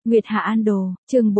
Nguyệt Hạ An Đồ, chương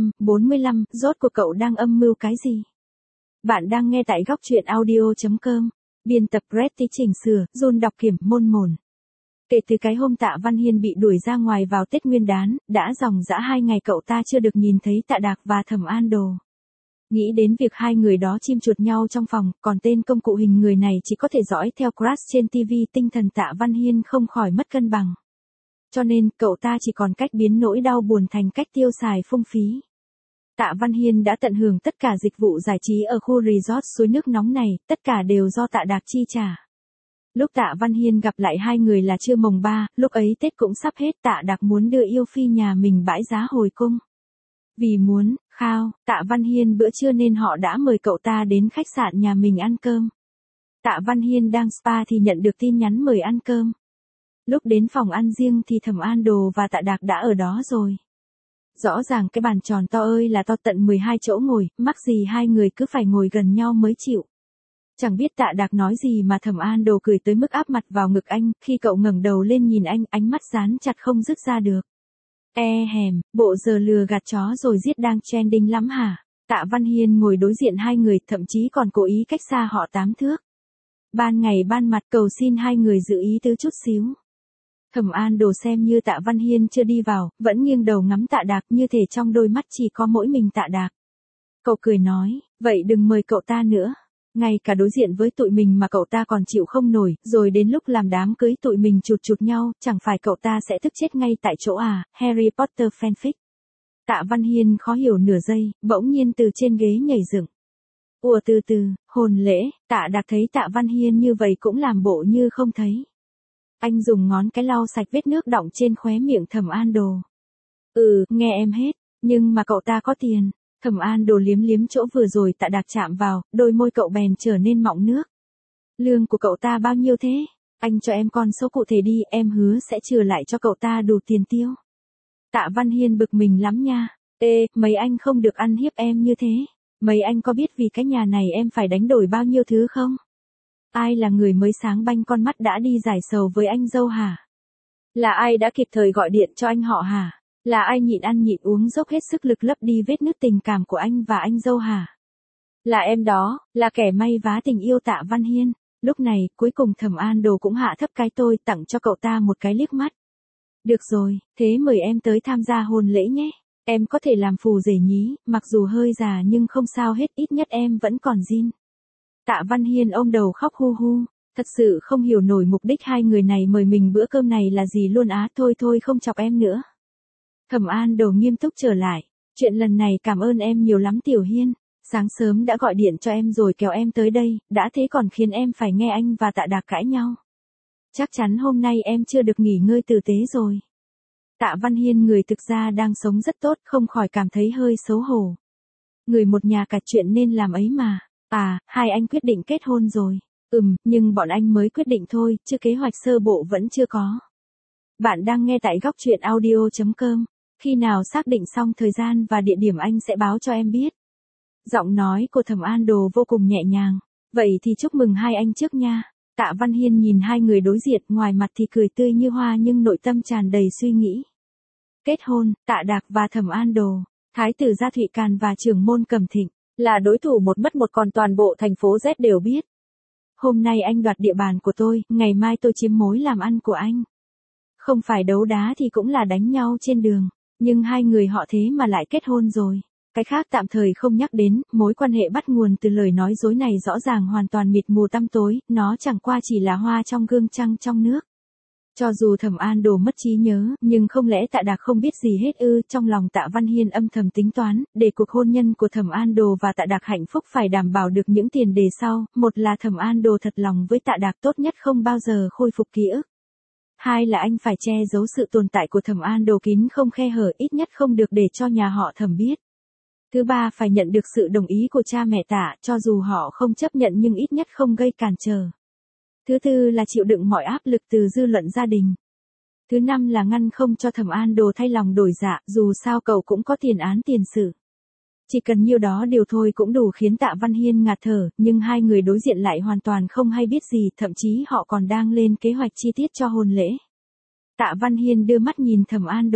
45, rốt cuộc cậu đang âm mưu cái gì? Bạn đang nghe tại góc truyện audio.com, biên tập Pretty chỉnh sửa, Jun đọc kiểm môn. Kể từ cái hôm Tạ Văn Hiên bị đuổi ra ngoài vào Tết Nguyên đán, đã dòng dã 2 ngày cậu ta chưa được nhìn thấy Tạ Đạc và Thẩm An Đồ. Nghĩ đến việc hai người đó chim chuột nhau trong phòng, còn tên công cụ hình người này chỉ có thể dõi theo Crush trên TV, tinh thần Tạ Văn Hiên không khỏi mất cân bằng. Cho nên, cậu ta chỉ còn cách biến nỗi đau buồn thành cách tiêu xài phung phí. Tạ Văn Hiên đã tận hưởng tất cả dịch vụ giải trí ở khu resort suối nước nóng này, tất cả đều do Tạ Đạc chi trả. Lúc Tạ Văn Hiên gặp lại hai người là trưa mồng 3, lúc ấy Tết cũng sắp hết, Tạ Đạc muốn đưa yêu phi nhà mình bãi giá hồi cung. Vì muốn khao Tạ Văn Hiên bữa trưa nên họ đã mời cậu ta đến khách sạn nhà mình ăn cơm. Tạ Văn Hiên đang spa thì nhận được tin nhắn mời ăn cơm. Lúc đến phòng ăn riêng thì Thẩm An Đồ và Tạ Đạc đã ở đó rồi. Rõ ràng cái bàn tròn to ơi là to tận 12 chỗ ngồi, mắc gì hai người cứ phải ngồi gần nhau mới chịu. Chẳng biết Tạ Đạc nói gì mà Thẩm An Đồ cười tới mức áp mặt vào ngực anh, khi cậu ngẩng đầu lên nhìn anh, ánh mắt dán chặt không dứt ra được. Hèm, bộ giờ lừa gạt chó rồi giết đang trending lắm hả? Tạ Văn Hiên ngồi đối diện hai người, thậm chí còn cố ý cách xa họ 8 thước. Ban ngày ban mặt cầu xin hai người giữ ý tứ chút xíu. Thẩm An Đồ xem như Tạ Văn Hiên chưa đi vào, vẫn nghiêng đầu ngắm Tạ Đạc, như thể trong đôi mắt chỉ có mỗi mình Tạ Đạc. Cậu cười nói, vậy đừng mời cậu ta nữa. Ngay cả đối diện với tụi mình mà cậu ta còn chịu không nổi, rồi đến lúc làm đám cưới tụi mình chụt nhau, chẳng phải cậu ta sẽ tức chết ngay tại chỗ à? Harry Potter fanfic. Tạ Văn Hiên khó hiểu nửa giây, bỗng nhiên từ trên ghế nhảy dựng. Ùa từ từ, hồn lễ. Tạ Đạc thấy Tạ Văn Hiên như vậy cũng làm bộ như không thấy. Anh dùng ngón cái lau sạch vết nước đọng trên khóe miệng Thẩm An Đồ. Nghe em hết, nhưng mà cậu ta có tiền. Thẩm An Đồ liếm chỗ vừa rồi Tạ Đạc chạm vào, đôi môi cậu bèn trở nên mọng nước. Lương của cậu ta bao nhiêu thế? Anh cho em con số cụ thể đi, em hứa sẽ trừ lại cho cậu ta đủ tiền tiêu. Tạ Văn Hiên bực mình lắm nha. Mấy anh không được ăn hiếp em như thế. Mấy anh có biết vì cái nhà này em phải đánh đổi bao nhiêu thứ không? Ai là người mới sáng banh con mắt đã đi giải sầu với anh dâu hả? Là ai đã kịp thời gọi điện cho anh họ hả? Là ai nhịn ăn nhịn uống dốc hết sức lực lấp đi vết nứt tình cảm của anh và anh dâu hả? Là em đó, là kẻ may vá tình yêu Tạ Văn Hiên. Lúc này, cuối cùng Thẩm An Đồ cũng hạ thấp cái tôi, tặng cho cậu ta một cái liếc mắt. Được rồi, thế mời em tới tham gia hôn lễ nhé. Em có thể làm phù rể nhí, mặc dù hơi già nhưng không sao hết, ít nhất em vẫn còn zin. Tạ Văn Hiên ôm đầu khóc hu hu, thật sự không hiểu nổi mục đích hai người này mời mình bữa cơm này là gì luôn á. Thôi không chọc em nữa. Thẩm An Đồ nghiêm túc trở lại, chuyện lần này cảm ơn em nhiều lắm Tiểu Hiên, sáng sớm đã gọi điện cho em rồi kéo em tới đây, đã thế còn khiến em phải nghe anh và Tạ Đạc cãi nhau. Chắc chắn hôm nay em chưa được nghỉ ngơi tử tế rồi. Tạ Văn Hiên người thực ra đang sống rất tốt, không khỏi cảm thấy hơi xấu hổ. Người một nhà cả chuyện nên làm ấy mà. Hai anh quyết định kết hôn rồi. Nhưng bọn anh mới quyết định thôi, chứ kế hoạch sơ bộ vẫn chưa có. Bạn đang nghe tại góc truyện audio.com. Khi nào xác định xong thời gian và địa điểm anh sẽ báo cho em biết. Giọng nói của Thẩm An Đồ vô cùng nhẹ nhàng. Vậy thì chúc mừng hai anh trước nha. Tạ Văn Hiên nhìn hai người đối diện, ngoài mặt thì cười tươi như hoa nhưng nội tâm tràn đầy suy nghĩ. Kết hôn, Tạ Đạc và Thẩm An Đồ, Thái tử Gia Thụy Càn và trưởng môn Cẩm Thịnh, là đối thủ một mất một còn toàn bộ thành phố Z đều biết. Hôm nay anh đoạt địa bàn của tôi, ngày mai tôi chiếm mối làm ăn của anh. Không phải đấu đá thì cũng là đánh nhau trên đường, nhưng hai người họ thế mà lại kết hôn rồi. Cái khác tạm thời không nhắc đến, mối quan hệ bắt nguồn từ lời nói dối này rõ ràng hoàn toàn mịt mù tăm tối, nó chẳng qua chỉ là hoa trong gương trăng trong nước. Cho dù Thẩm An Đồ mất trí nhớ, nhưng không lẽ Tạ Đạc không biết gì hết ư? Trong lòng Tạ Văn Hiên âm thầm tính toán, để cuộc hôn nhân của Thẩm An Đồ và Tạ Đạc hạnh phúc phải đảm bảo được những tiền đề sau, một là Thẩm An Đồ thật lòng với Tạ Đạc, tốt nhất không bao giờ khôi phục ký ức. Hai là anh phải che giấu sự tồn tại của Thẩm An Đồ kín không khe hở, ít nhất không được để cho nhà họ Thẩm biết. Thứ ba phải nhận được sự đồng ý của cha mẹ Tạ, cho dù họ không chấp nhận nhưng ít nhất không gây cản trở. Thứ tư là chịu đựng mọi áp lực từ dư luận gia đình. Thứ năm là ngăn không cho Thẩm An Đồ thay lòng đổi dạ, dù sao cậu cũng có tiền án tiền sự. Chỉ cần nhiêu đó điều thôi cũng đủ khiến Tạ Văn Hiên ngạt thở, nhưng hai người đối diện lại hoàn toàn không hay biết gì, thậm chí họ còn đang lên kế hoạch chi tiết cho hôn lễ. Tạ Văn Hiên đưa mắt nhìn Thẩm An Đồ,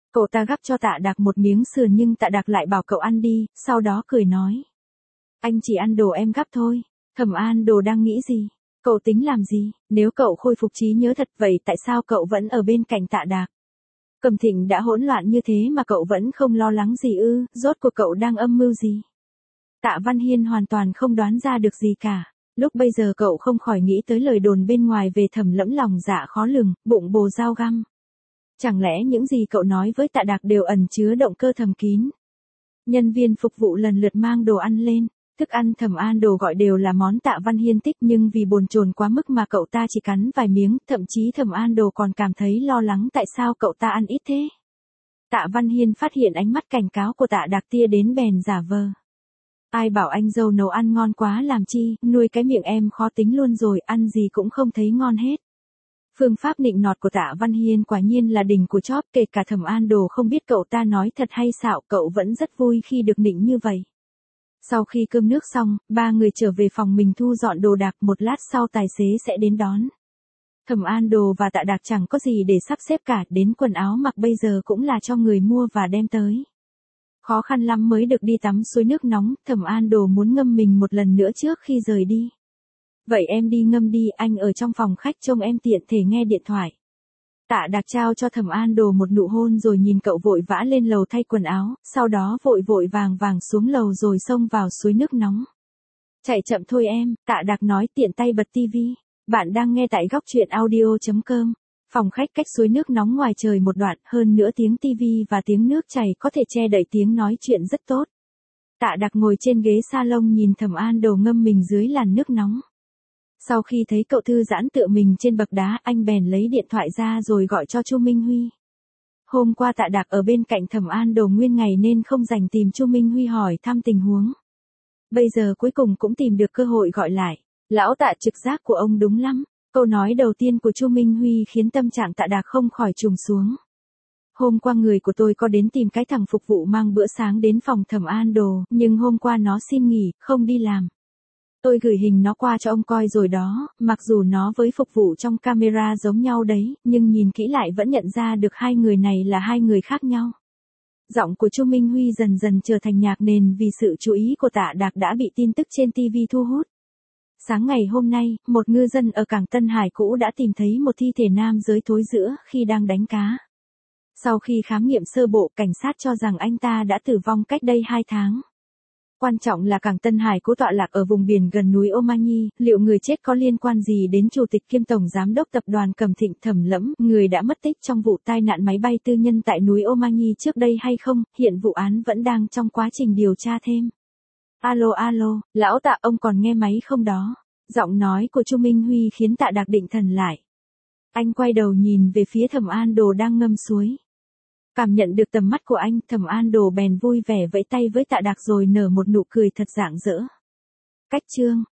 Cậu ta gắp cho Tạ Đạc một miếng sườn nhưng Tạ Đạc lại bảo cậu ăn đi, sau đó cười nói. Anh chỉ ăn đồ em gắp thôi. Thẩm An Đồ đang nghĩ gì? Cậu tính làm gì? Nếu cậu khôi phục trí nhớ thật vậy tại sao cậu vẫn ở bên cạnh Tạ Đạc? Cẩm Thịnh đã hỗn loạn như thế mà cậu vẫn không lo lắng gì ư? Rốt cuộc cậu đang âm mưu gì? Tạ Văn Hiên hoàn toàn không đoán ra được gì cả. Lúc bây giờ cậu không khỏi nghĩ tới lời đồn bên ngoài về Thẩm Lẫm lòng dạ khó lường, bụng bồ dao găm. Chẳng lẽ những gì cậu nói với Tạ Đạc đều ẩn chứa động cơ thầm kín? Nhân viên phục vụ lần lượt mang đồ ăn lên. Thức ăn Thẩm An Đồ gọi đều là món Tạ Văn Hiên thích nhưng vì bồn chồn quá mức mà cậu ta chỉ cắn vài miếng, thậm chí Thẩm An Đồ còn cảm thấy lo lắng tại sao cậu ta ăn ít thế. Tạ Văn Hiên phát hiện ánh mắt cảnh cáo của Tạ Đạc tia đến bèn giả vờ. Ai bảo anh dâu nấu ăn ngon quá làm chi, nuôi cái miệng em khó tính luôn rồi, ăn gì cũng không thấy ngon hết. Phương pháp nịnh nọt của Tạ Văn Hiên quả nhiên là đỉnh của chóp, kể cả Thẩm An Đồ không biết cậu ta nói thật hay xạo, cậu vẫn rất vui khi được nịnh như vậy. Sau khi cơm nước xong, ba người trở về phòng mình thu dọn đồ đạc, một lát sau tài xế sẽ đến đón. Thẩm An Đồ và Tạ Đạc chẳng có gì để sắp xếp cả, đến quần áo mặc bây giờ cũng là cho người mua và đem tới. Khó khăn lắm mới được đi tắm suối nước nóng, Thẩm An Đồ muốn ngâm mình một lần nữa trước khi rời đi. Vậy em đi ngâm đi, anh ở trong phòng khách trông em tiện thể nghe điện thoại. Tạ Đạc trao cho Thẩm An Đồ một nụ hôn rồi nhìn cậu vội vã lên lầu thay quần áo, sau đó vội vội vàng vàng xuống lầu rồi xông vào suối nước nóng. Chạy chậm thôi em, Tạ Đạc nói tiện tay bật tivi. Bạn đang nghe tại góc truyện audio.com. Phòng khách cách suối nước nóng ngoài trời một đoạn, hơn nữa tiếng tivi và tiếng nước chảy có thể che đậy tiếng nói chuyện rất tốt. Tạ Đạc ngồi trên ghế salon nhìn Thẩm An Đồ ngâm mình dưới làn nước nóng. Sau khi thấy cậu thư giãn tựa mình trên bậc đá, anh bèn lấy điện thoại ra rồi gọi cho Chu Minh Huy. Hôm qua Tạ Đạc ở bên cạnh Thẩm An Đồ nguyên ngày nên không rảnh tìm Chu Minh Huy hỏi thăm tình huống. Bây giờ cuối cùng cũng tìm được cơ hội gọi lại. Lão Tạ, trực giác của ông đúng lắm. Câu nói đầu tiên của Chu Minh Huy khiến tâm trạng Tạ Đạc không khỏi trùng xuống. Hôm qua người của tôi có đến tìm cái thằng phục vụ mang bữa sáng đến phòng Thẩm An Đồ, nhưng hôm qua nó xin nghỉ, không đi làm. Tôi gửi hình nó qua cho ông coi rồi đó, mặc dù nó với phục vụ trong camera giống nhau đấy, nhưng nhìn kỹ lại vẫn nhận ra được hai người này là hai người khác nhau. Giọng của Chu Minh Huy dần dần trở thành nhạc nền vì sự chú ý của Tạ Đạc đã bị tin tức trên TV thu hút. Sáng ngày hôm nay, một ngư dân ở cảng Tân Hải cũ đã tìm thấy một thi thể nam giới thối rữa khi đang đánh cá. Sau khi khám nghiệm sơ bộ, cảnh sát cho rằng anh ta đã tử vong cách đây 2 tháng. Quan trọng là cảng Tân Hải cũ tọa lạc ở vùng biển gần núi Omanhi, liệu người chết có liên quan gì đến Chủ tịch kiêm Tổng Giám đốc Tập đoàn Cẩm Thịnh Thẩm Lẫm, người đã mất tích trong vụ tai nạn máy bay tư nhân tại núi Omanhi trước đây hay không, hiện vụ án vẫn đang trong quá trình điều tra thêm. Alo, lão Tạ, ông còn nghe máy không đó? Giọng nói của Chu Minh Huy khiến Tạ Đạc định thần lại. Anh quay đầu nhìn về phía Thẩm An Đồ đang ngâm suối. Cảm nhận được tầm mắt của anh, Thẩm An Đồ bèn vui vẻ vẫy tay với Tạ Đạc rồi nở một nụ cười thật rạng rỡ. Cách chương